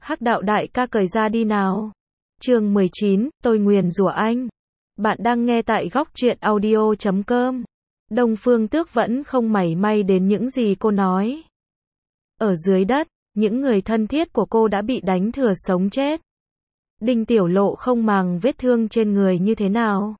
Hắc đạo đại ca cởi ra đi nào. Chương 19, tôi nguyền rủa anh. Bạn đang nghe tại góc truyện audio.com. Đông Phương Tước vẫn không mảy may đến những gì cô nói. Ở dưới đất, những người thân thiết của cô đã bị đánh thừa sống chết. Đinh Tiểu Lộ không màng vết thương trên người như thế nào.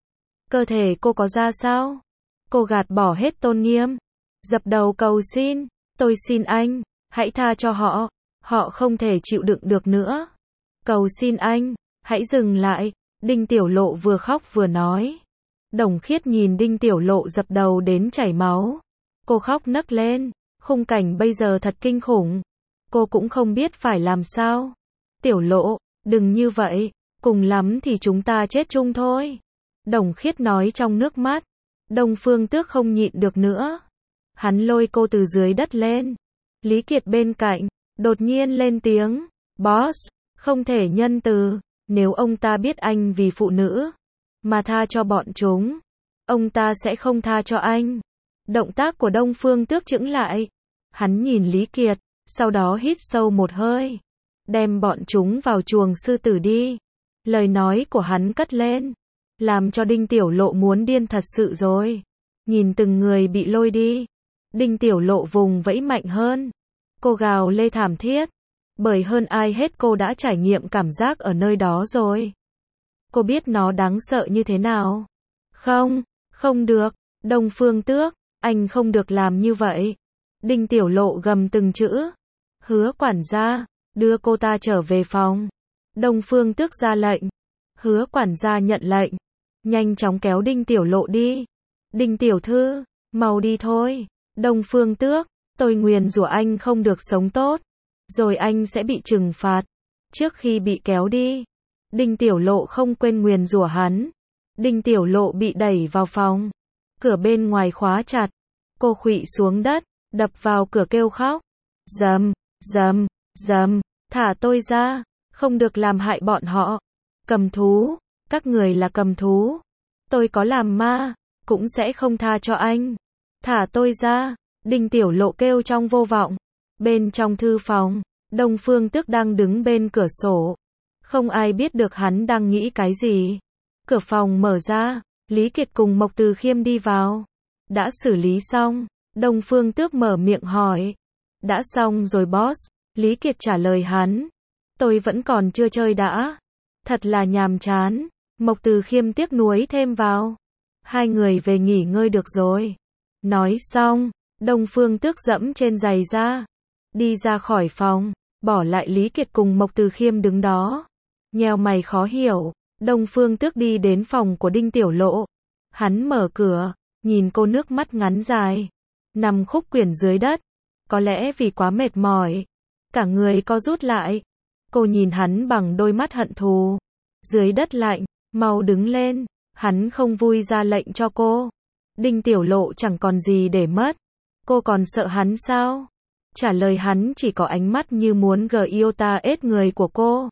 Cơ thể cô có ra sao? Cô gạt bỏ hết tôn nghiêm. Dập đầu cầu xin. Tôi xin anh, hãy tha cho họ. Họ không thể chịu đựng được nữa. Cầu xin anh, hãy dừng lại. Đinh Tiểu Lộ vừa khóc vừa nói. Đồng Khiết nhìn Đinh Tiểu Lộ dập đầu đến chảy máu. Cô khóc nấc lên. Khung cảnh bây giờ thật kinh khủng. Cô cũng không biết phải làm sao. Tiểu Lộ, đừng như vậy. Cùng lắm thì chúng ta chết chung thôi. Đồng Khiết nói trong nước mắt. Đông Phương Tước không nhịn được nữa. Hắn lôi cô từ dưới đất lên. Lý Kiệt bên cạnh, đột nhiên lên tiếng. Boss, không thể nhân từ. Nếu ông ta biết anh vì phụ nữ mà tha cho bọn chúng, ông ta sẽ không tha cho anh. Động tác của Đông Phương Tước chững lại. Hắn nhìn Lý Kiệt, sau đó hít sâu một hơi. Đem bọn chúng vào chuồng sư tử đi. Lời nói của hắn cất lên, làm cho Đinh Tiểu Lộ muốn điên thật sự rồi. Nhìn từng người bị lôi đi, Đinh Tiểu Lộ vùng vẫy mạnh hơn. Cô gào lê thảm thiết. Bởi hơn ai hết cô đã trải nghiệm cảm giác ở nơi đó rồi. Cô biết nó đáng sợ như thế nào. Không, không được. Đông Phương Tước, anh không được làm như vậy. Đinh Tiểu Lộ gầm từng chữ. Hứa quản gia, đưa cô ta trở về phòng. Đông Phương Tước ra lệnh. Hứa quản gia nhận lệnh. Nhanh chóng kéo Đinh Tiểu Lộ đi. Đinh Tiểu Thư, mau đi thôi. Đông Phương Tước, tôi nguyền rủa anh không được sống tốt. Rồi anh sẽ bị trừng phạt. Trước khi bị kéo đi, Đinh Tiểu Lộ không quên nguyền rủa hắn. Đinh Tiểu Lộ bị đẩy vào phòng. Cửa bên ngoài khóa chặt. Cô khuỵu xuống đất, đập vào cửa kêu khóc. Dầm, dầm, dầm, thả tôi ra, không được làm hại bọn họ. Cầm thú, các người là cầm thú. Tôi có làm ma, cũng sẽ không tha cho anh. Thả tôi ra, Đinh Tiểu Lộ kêu trong vô vọng. Bên trong thư phòng, Đông Phương Tước đang đứng bên cửa sổ. Không ai biết được hắn đang nghĩ cái gì. Cửa phòng mở ra, Lý Kiệt cùng Mộc Từ Khiêm đi vào. Đã xử lý xong, Đông Phương Tước mở miệng hỏi. Đã xong rồi boss, Lý Kiệt trả lời hắn. Tôi vẫn còn chưa chơi đã. Thật là nhàm chán. Mộc Từ Khiêm tiếc nuối thêm vào. Hai người về nghỉ ngơi được rồi. Nói xong, Đông Phương Tước dẫm trên giày ra. Đi ra khỏi phòng, bỏ lại Lý Kiệt cùng Mộc Từ Khiêm đứng đó. Nheo mày khó hiểu, Đông Phương Tước đi đến phòng của Đinh Tiểu Lộ. Hắn mở cửa, nhìn cô nước mắt ngắn dài. Nằm khúc quyển dưới đất. Có lẽ vì quá mệt mỏi. Cả người co rút lại. Cô nhìn hắn bằng đôi mắt hận thù. Dưới đất lạnh, mau đứng lên. Hắn không vui ra lệnh cho cô. Đinh Tiểu Lộ chẳng còn gì để mất. Cô còn sợ hắn sao? Trả lời hắn chỉ có ánh mắt như muốn iota ết người của cô.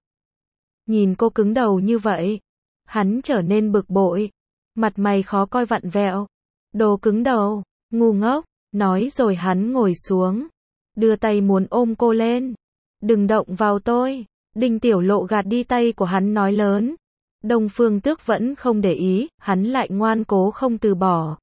Nhìn cô cứng đầu như vậy, hắn trở nên bực bội. Mặt mày khó coi vặn vẹo. Đồ cứng đầu, ngu ngốc, nói rồi hắn ngồi xuống. Đưa tay muốn ôm cô lên. Đừng động vào tôi. Đinh Tiểu Lộ gạt đi tay của hắn nói lớn. Đông Phương Tước vẫn không để ý, hắn lại ngoan cố không từ bỏ.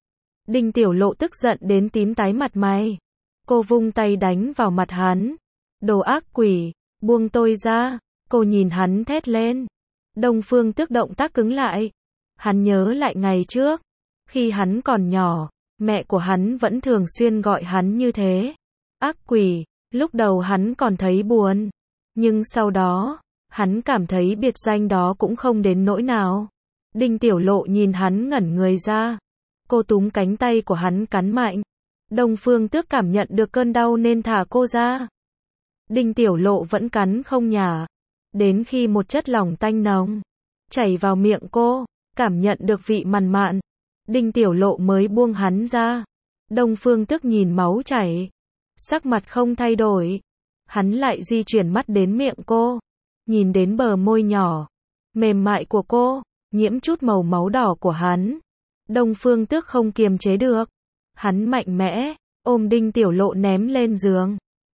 Đinh Tiểu Lộ tức giận đến tím tái mặt mày. Cô vung tay đánh vào mặt hắn. Đồ ác quỷ, buông tôi ra. Cô nhìn hắn thét lên. Đông Phương Tước động tác cứng lại. Hắn nhớ lại ngày trước. Khi hắn còn nhỏ, mẹ của hắn vẫn thường xuyên gọi hắn như thế. Ác quỷ, lúc đầu hắn còn thấy buồn. Nhưng sau đó, hắn cảm thấy biệt danh đó cũng không đến nỗi nào. Đinh Tiểu Lộ nhìn hắn ngẩn người ra. Cô túm cánh tay của hắn cắn mạnh. Đông Phương Tước cảm nhận được cơn đau nên thả cô ra. Đinh Tiểu Lộ vẫn cắn không nhả. Đến khi một chất lỏng tanh nồng chảy vào miệng cô, cảm nhận được vị mằn mạn. Đinh Tiểu Lộ mới buông hắn ra. Đông Phương Tước nhìn máu chảy. Sắc mặt không thay đổi. Hắn lại di chuyển mắt đến miệng cô. Nhìn đến bờ môi nhỏ, mềm mại của cô, nhiễm chút màu máu đỏ của hắn. Đông Phương Tước không kiềm chế được. Hắn mạnh mẽ, ôm Đinh Tiểu Lộ ném lên giường.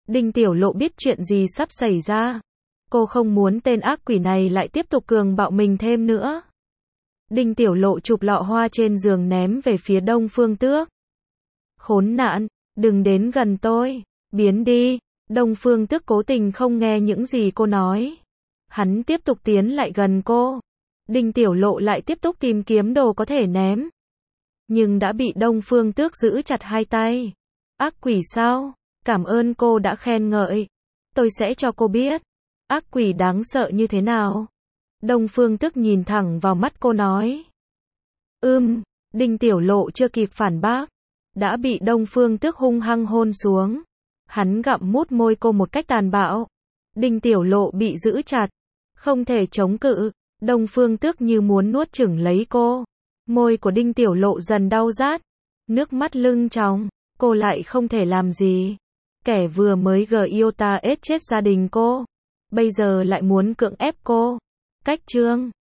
Đinh Tiểu Lộ biết chuyện gì sắp xảy ra. Cô không muốn tên ác quỷ này lại tiếp tục cường bạo mình thêm nữa. Đinh Tiểu Lộ chụp lọ hoa trên giường ném về phía Đông Phương Tước. Khốn nạn, đừng đến gần tôi, biến đi. Đông Phương Tước cố tình không nghe những gì cô nói. Hắn tiếp tục tiến lại gần cô. Đinh Tiểu Lộ lại tiếp tục tìm kiếm đồ có thể ném. Nhưng đã bị Đông Phương Tước giữ chặt hai tay. Ác quỷ sao? Cảm ơn cô đã khen ngợi. Tôi sẽ cho cô biết. Ác quỷ đáng sợ như thế nào? Đông Phương Tước nhìn thẳng vào mắt cô nói. Đinh Tiểu Lộ chưa kịp phản bác. Đã bị Đông Phương Tước hung hăng hôn xuống. Hắn gặm mút môi cô một cách tàn bạo. Đinh Tiểu Lộ bị giữ chặt. Không thể chống cự. Đông Phương Tước như muốn nuốt chửng lấy cô. Môi của Đinh Tiểu Lộ dần đau rát. Nước mắt lưng tròng. Cô lại không thể làm gì. Kẻ vừa mới giết chết gia đình cô. Bây giờ lại muốn cưỡng ép cô. Cách chương